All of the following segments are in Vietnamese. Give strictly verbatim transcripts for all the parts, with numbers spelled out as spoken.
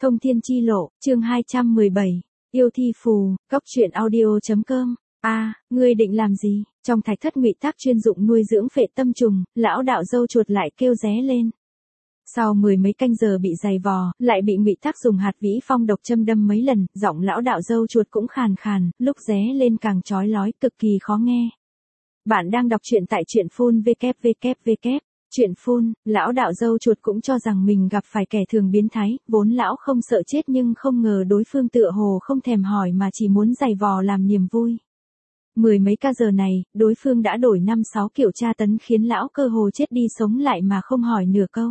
Thông thiên chi lộ, chương hai trăm mười bảy, yêu thi phù, góc truyện audio.com. A, à, ngươi định làm gì? Trong thạch thất ngụy tác chuyên dụng nuôi dưỡng phệ tâm trùng, lão đạo dâu chuột lại kêu ré lên. Sau mười mấy canh giờ bị giày vò, lại bị ngụy tác dùng hạt vĩ phong độc châm đâm mấy lần, giọng lão đạo dâu chuột cũng khàn khàn, lúc ré lên càng chói lói, cực kỳ khó nghe. Bạn đang đọc truyện tại truyện phun vê vê vê vê. Chuyện phun, lão đạo dâu chuột cũng cho rằng mình gặp phải kẻ thường biến thái, vốn lão không sợ chết nhưng không ngờ đối phương tựa hồ không thèm hỏi mà chỉ muốn giày vò làm niềm vui. Mười mấy ca giờ này, đối phương đã đổi năm sáu kiểu tra tấn khiến lão cơ hồ chết đi sống lại mà không hỏi nửa câu.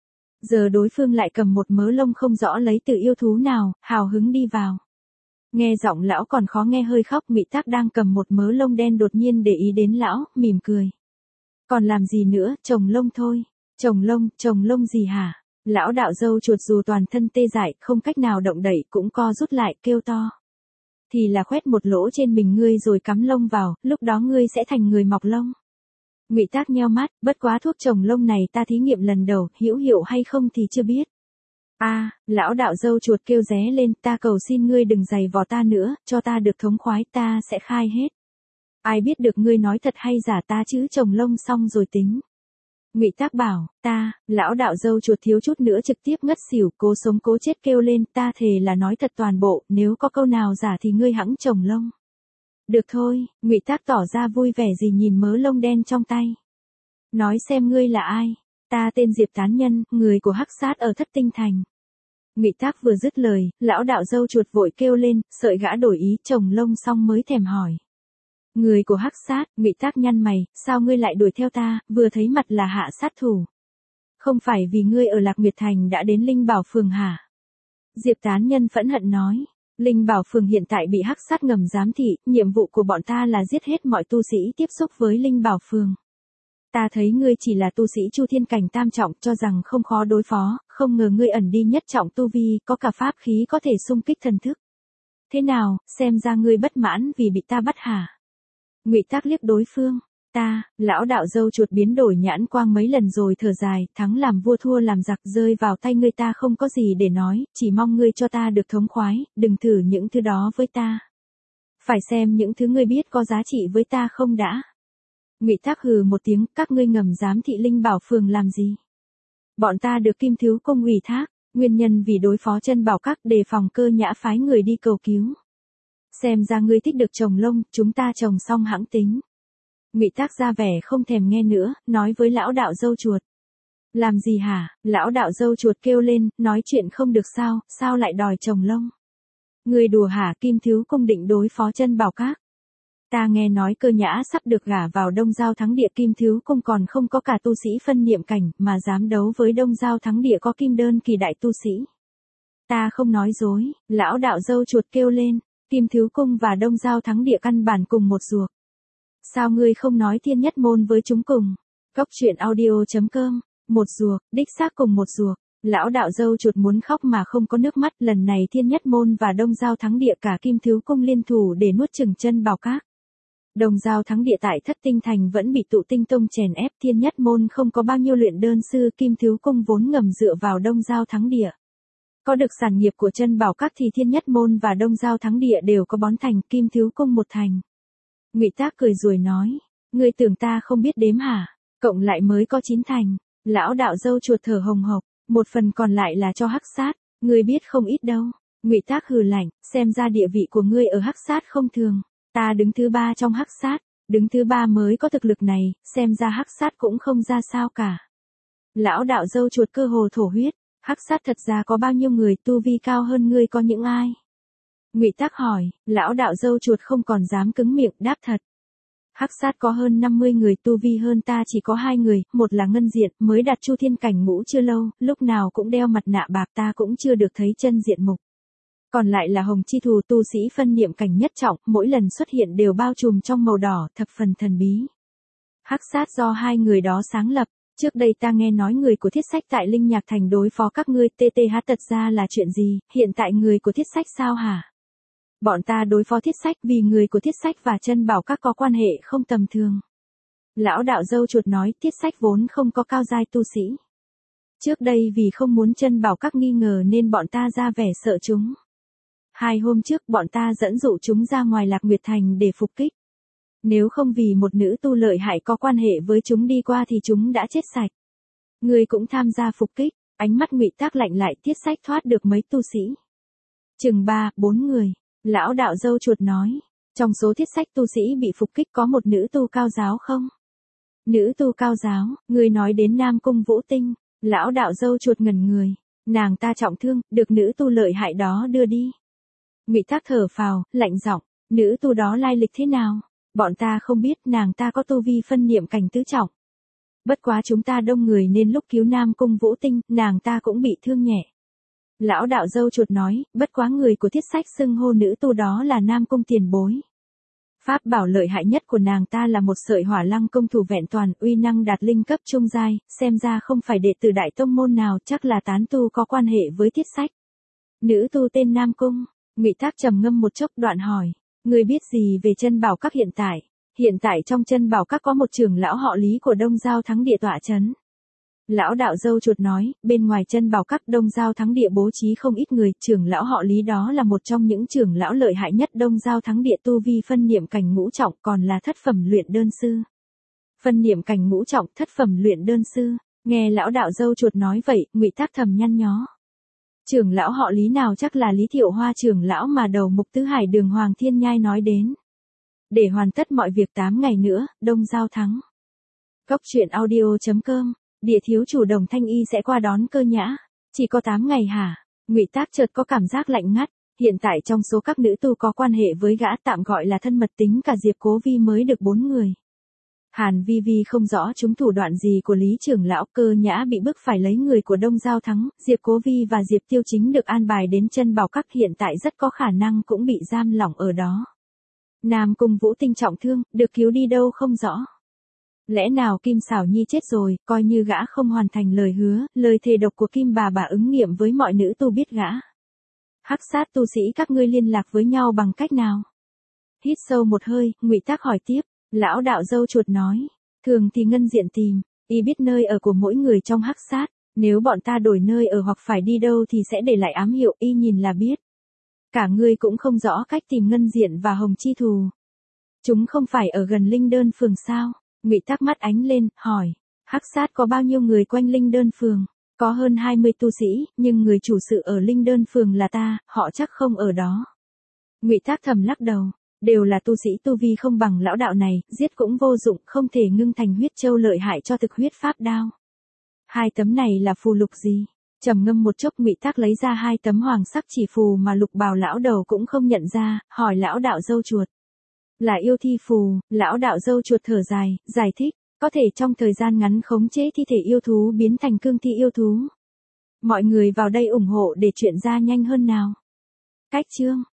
Giờ đối phương lại cầm một mớ lông không rõ lấy từ yêu thú nào, hào hứng đi vào. Nghe giọng lão còn khó nghe hơi khóc, ngụy tác đang cầm một mớ lông đen đột nhiên để ý đến lão, mỉm cười. Còn làm gì nữa, trồng lông thôi. Trồng lông, trồng lông gì hả? Lão đạo dâu chuột dù toàn thân tê dại, không cách nào động đậy cũng co rút lại, kêu to. Thì là khoét một lỗ trên mình ngươi rồi cắm lông vào, lúc đó ngươi sẽ thành người mọc lông. Ngụy tác nheo mắt, bất quá thuốc trồng lông này ta thí nghiệm lần đầu, hữu hiệu hay không thì chưa biết. A, à, lão đạo dâu chuột kêu ré lên, ta cầu xin ngươi đừng giày vò ta nữa, cho ta được thống khoái, ta sẽ khai hết. Ai biết được ngươi nói thật hay giả, ta chứ trồng lông xong rồi tính. Ngụy tác bảo, ta, lão đạo dâu chuột thiếu chút nữa trực tiếp ngất xỉu, cố sống cố chết kêu lên, ta thề là nói thật toàn bộ, nếu có câu nào giả thì ngươi hẵng trồng lông. Được thôi, Ngụy tác tỏ ra vui vẻ gì nhìn mớ lông đen trong tay. Nói xem ngươi là ai? Ta tên Diệp Tán Nhân, người của Hắc Sát ở Thất Tinh Thành. Ngụy tác vừa dứt lời, lão đạo dâu chuột vội kêu lên, sợi gã đổi ý, trồng lông xong mới thèm hỏi. Người của Hắc Sát, Ngụy tác nhăn mày, sao ngươi lại đuổi theo ta, vừa thấy mặt là hạ sát thủ. Không phải vì ngươi ở Lạc Nguyệt Thành đã đến Linh Bảo Phường hả? Diệp Tán Nhân phẫn hận nói, Linh Bảo Phường hiện tại bị Hắc Sát ngầm giám thị, nhiệm vụ của bọn ta là giết hết mọi tu sĩ tiếp xúc với Linh Bảo Phường. Ta thấy ngươi chỉ là tu sĩ Chu Thiên cảnh tam trọng, cho rằng không khó đối phó, không ngờ ngươi ẩn đi nhất trọng tu vi, có cả pháp khí có thể xung kích thần thức. Thế nào, xem ra ngươi bất mãn vì bị ta bắt hả? Ngụy tác liếc đối phương, ta, lão đạo dâu chuột biến đổi nhãn quang mấy lần rồi thở dài, thắng làm vua thua làm giặc, rơi vào tay ngươi ta không có gì để nói, chỉ mong ngươi cho ta được thống khoái, đừng thử những thứ đó với ta. Phải xem những thứ ngươi biết có giá trị với ta không đã. Ngụy tác hừ một tiếng, các ngươi ngầm giám thị Linh Bảo Phường làm gì? Bọn ta được Kim Thiếu Công ủy thác, nguyên nhân vì đối phó Chân Bảo Các, đề phòng Cơ Nhã phái người đi cầu cứu. Xem ra ngươi thích được trồng lông, chúng ta trồng xong hãng tính. Ngụy tác ra vẻ không thèm nghe nữa, nói với lão đạo dâu chuột. Làm gì hả? Lão đạo dâu chuột kêu lên, nói chuyện không được sao, sao lại đòi trồng lông? Ngươi đùa hả? Kim Thiếu Công định đối phó Chân Bảo Các. Ta nghe nói Cơ Nhã sắp được gả vào Đông Giao Thắng Địa, Kim Thiếu Công còn không có cả tu sĩ phân niệm cảnh, mà dám đấu với Đông Giao Thắng Địa có kim đơn kỳ đại tu sĩ. Ta không nói dối, lão đạo dâu chuột kêu lên. Kim Thiếu Cung và Đông Giao Thắng Địa căn bản cùng một ruột. Sao ngươi không nói Thiên Nhất Môn với chúng cùng? Góc truyện audio.com. Một ruột, đích xác cùng một ruột. Lão đạo dâu chuột muốn khóc mà không có nước mắt, lần này Thiên Nhất Môn và Đông Giao Thắng Địa cả Kim Thiếu Cung liên thủ để nuốt chửng Chân Bảo Các. Đông Giao Thắng Địa tại Thất Tinh Thành vẫn bị Tụ Tinh Tông chèn ép, Thiên Nhất Môn không có bao nhiêu luyện đơn sư, Kim Thiếu Cung vốn ngầm dựa vào Đông Giao Thắng Địa. Có được sản nghiệp của Chân Bảo Các thì Thiên Nhất Môn và Đông Giao Thắng Địa đều có bón thành, Kim Thiếu Cung một thành. Ngụy tác cười rồi nói, ngươi tưởng ta không biết đếm hả? Cộng lại mới có chín thành. Lão đạo dâu chuột thở hồng hộc, một phần còn lại là cho Hắc Sát, ngươi biết không ít đâu. Ngụy tác hừ lạnh, xem ra địa vị của ngươi ở Hắc Sát không thường. Ta đứng thứ ba trong Hắc Sát, đứng thứ ba mới có thực lực này, xem ra Hắc Sát cũng không ra sao cả. Lão đạo dâu chuột cơ hồ thổ huyết. Hắc Sát thật ra có bao nhiêu người, tu vi cao hơn ngươi có những ai? Ngụy tác hỏi, lão đạo dâu chuột không còn dám cứng miệng, đáp thật. Hắc Sát có hơn năm mươi người, tu vi hơn ta chỉ có hai người, một là Ngân Diện, mới đạt Chu Thiên cảnh ngũ chưa lâu, lúc nào cũng đeo mặt nạ bạc, ta cũng chưa được thấy chân diện mục. Còn lại là Hồng Chi Thù, tu sĩ phân niệm cảnh nhất trọng, mỗi lần xuất hiện đều bao trùm trong màu đỏ, thập phần thần bí. Hắc Sát do hai người đó sáng lập. Trước đây ta nghe nói người của Thiết Sách tại Linh Nhạc Thành đối phó các ngươi, tê tê hát tật ra là chuyện gì, hiện tại người của Thiết Sách sao hả? Bọn ta đối phó Thiết Sách vì người của Thiết Sách và Chân Bảo Các có quan hệ không tầm thường. Lão đạo dâu chuột nói, Thiết Sách vốn không có cao giai tu sĩ. Trước đây vì không muốn chân bảo các nghi ngờ nên bọn ta ra vẻ sợ chúng. Hai hôm trước bọn ta dẫn dụ chúng ra ngoài Lạc Nguyệt Thành để phục kích. Nếu không vì một nữ tu lợi hại có quan hệ với chúng đi qua thì chúng đã chết sạch. Ngươi cũng tham gia phục kích, ánh mắt Ngụy Tác lạnh lại, Thiết Sách thoát được mấy tu sĩ. Chừng ba, bốn người, lão đạo dâu chuột nói. Trong số Thiết Sách tu sĩ bị phục kích có một nữ tu cao giáo không? Nữ tu cao giáo, ngươi nói đến Nam Cung Vũ Tinh, lão đạo dâu chuột ngẩn người. Nàng ta trọng thương, được nữ tu lợi hại đó đưa đi. Ngụy Tác thở phào, lạnh giọng, nữ tu đó lai lịch thế nào? Bọn ta không biết, nàng ta có tu vi phân niệm cảnh tứ trọng. Bất quá chúng ta đông người nên lúc cứu Nam Cung Vũ Tinh, nàng ta cũng bị thương nhẹ. Lão đạo dâu chuột nói, bất quá người của Thiết Sách xưng hô nữ tu đó là Nam Cung tiền bối. Pháp bảo lợi hại nhất của nàng ta là một sợi hỏa lăng công thủ vẹn toàn, uy năng đạt linh cấp trung giai, xem ra không phải đệ tử đại tông môn nào, chắc là tán tu có quan hệ với Thiết Sách. Nữ tu tên Nam Cung. Ngụy Tác trầm ngâm một chốc đoạn hỏi, ngươi biết gì về chân bảo các hiện tại? Hiện tại trong chân bảo các có một trưởng lão họ Lý của Đông Giao Thắng Địa tọa chấn. Lão đạo dâu chuột nói, bên ngoài chân bảo các Đông Giao Thắng Địa bố trí không ít người, trưởng lão họ Lý đó là một trong những trưởng lão lợi hại nhất Đông Giao Thắng Địa, tu vi phân niệm cảnh ngũ trọng, còn là thất phẩm luyện đơn sư. Phân niệm cảnh ngũ trọng, thất phẩm luyện đơn sư, nghe lão đạo dâu chuột nói vậy, Ngụy Tác thầm nhăn nhó. Trưởng lão họ Lý nào? Chắc là Lý Thiệu Hoa trưởng lão mà đầu mục Tứ Hải Đường Hoàng Thiên Nhai nói đến. Để hoàn tất mọi việc tám ngày nữa, Đông Giao Thắng. Góc truyện audio chấm com, Địa thiếu chủ Đồng Thanh Y sẽ qua đón Cơ Nhã. Chỉ có tám ngày hả? Ngụy Tác chợt có cảm giác lạnh ngắt. Hiện tại trong số các nữ tu có quan hệ với gã, tạm gọi là thân mật, tính cả Diệp Cố Vi mới được bốn người. Hàn Vi Vi không rõ chúng thủ đoạn gì của Lý trưởng lão. Cơ Nhã bị bức phải lấy người của Đông Giao Thắng, Diệp Cố Vi và Diệp Tiêu Chính được an bài đến chân bảo các, hiện tại rất có khả năng cũng bị giam lỏng ở đó. Nam Cung Vũ Tinh trọng thương, được cứu đi đâu không rõ. Lẽ nào Kim Xảo Nhi chết rồi, coi như gã không hoàn thành lời hứa, lời thề độc của Kim bà bà ứng nghiệm với mọi nữ tu biết gã. Hắc sát tu sĩ các ngươi liên lạc với nhau bằng cách nào? Hít sâu một hơi, Ngụy Tác hỏi tiếp. Lão đạo dâu chuột nói, thường thì Ngân Diện tìm, y biết nơi ở của mỗi người trong hắc sát, nếu bọn ta đổi nơi ở hoặc phải đi đâu thì sẽ để lại ám hiệu, y nhìn là biết. Cả ngươi cũng không rõ cách tìm Ngân Diện và Hồng Chi Thù. Chúng không phải ở gần Linh Đơn Phường sao? Ngụy Tác mắt ánh lên, hỏi, hắc sát có bao nhiêu người quanh Linh Đơn Phường? Có hơn hai mươi tu sĩ, nhưng người chủ sự ở Linh Đơn Phường là ta, họ chắc không ở đó. Ngụy Tác thầm lắc đầu. Đều là tu sĩ tu vi không bằng lão đạo này, giết cũng vô dụng, không thể ngưng thành huyết châu lợi hại cho thực huyết pháp đao. Hai tấm này là phù lục gì? Trầm ngâm một chốc, Ngụy Tác lấy ra hai tấm hoàng sắc chỉ phù mà Lục Bào lão đầu cũng không nhận ra, hỏi lão đạo dâu chuột. Là yêu thi phù. Lão đạo dâu chuột thở dài, giải thích, có thể trong thời gian ngắn khống chế thi thể yêu thú biến thành cương thi yêu thú. Mọi người vào đây ủng hộ để chuyện ra nhanh hơn nào. Cách chương